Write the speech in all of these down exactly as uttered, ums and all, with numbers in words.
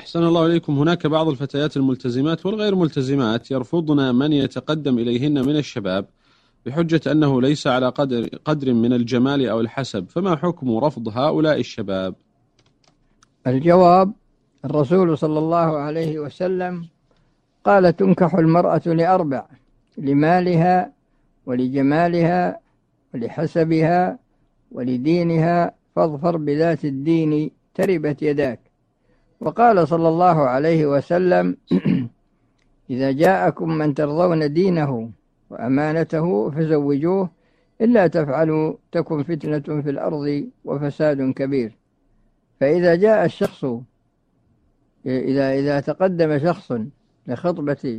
أحسن الله إليكم. هناك بعض الفتيات الملتزمات والغير ملتزمات يرفضن من يتقدم إليهن من الشباب بحجة أنه ليس على قدر, قدر من الجمال أو الحسب، فما حكم رفض هؤلاء الشباب؟ الجواب: الرسول صلى الله عليه وسلم قال: تنكح المرأة لأربع: لمالها ولجمالها ولحسبها ولدينها، فاظفر بذات الدين تربت يداك. وقال صلى الله عليه وسلم: إذا جاءكم من ترضون دينه وأمانته فزوجوه، إلا تفعلوا تكن فتنة في الأرض وفساد كبير. فإذا جاء الشخص إذا إذا تقدم شخص لخطبة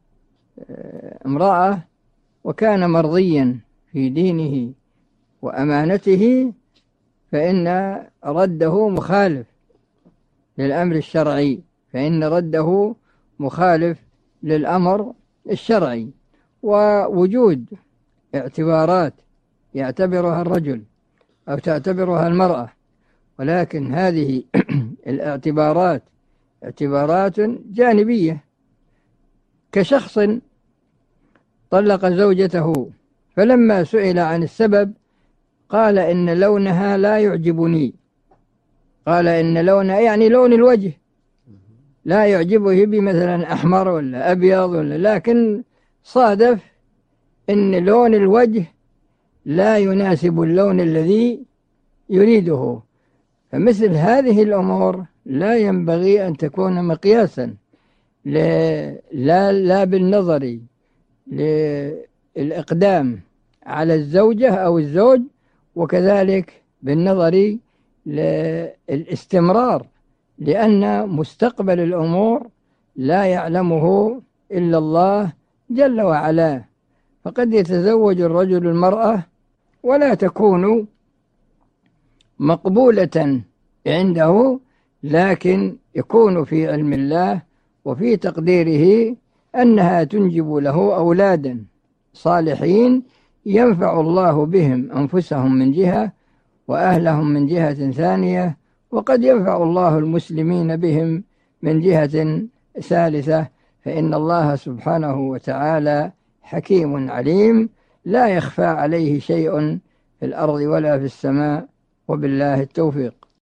امرأة وكان مرضيا في دينه وأمانته، فإن رده مخالف للأمر الشرعي، فإن رده مخالف للأمر الشرعي. ووجود اعتبارات يعتبرها الرجل أو تعتبرها المرأة، ولكن هذه الاعتبارات اعتبارات جانبية، كشخص طلق زوجته فلما سئل عن السبب قال: إن لونها لا يعجبني. قال إن لونها يعني لون الوجه لا يعجبه، بمثلا أحمر ولا أبيض ولا، لكن صادف إن لون الوجه لا يناسب اللون الذي يريده. فمثل هذه الأمور لا ينبغي أن تكون مقياسا لا, لا بالنظر للإقدام على الزوجة أو الزوج، وكذلك بالنظر للاستمرار، لأن مستقبل الأمور لا يعلمه إلا الله جل وعلا. فقد يتزوج الرجل المرأة ولا تكون مقبولة عنده، لكن يكون في علم الله وفي تقديره أنها تنجب له أولادا صالحين ينفع الله بهم أنفسهم من جهة وأهلهم من جهة ثانية، وقد ينفع الله المسلمين بهم من جهة ثالثة. فإن الله سبحانه وتعالى حكيم عليم، لا يخفى عليه شيء في الأرض ولا في السماء، وبالله التوفيق.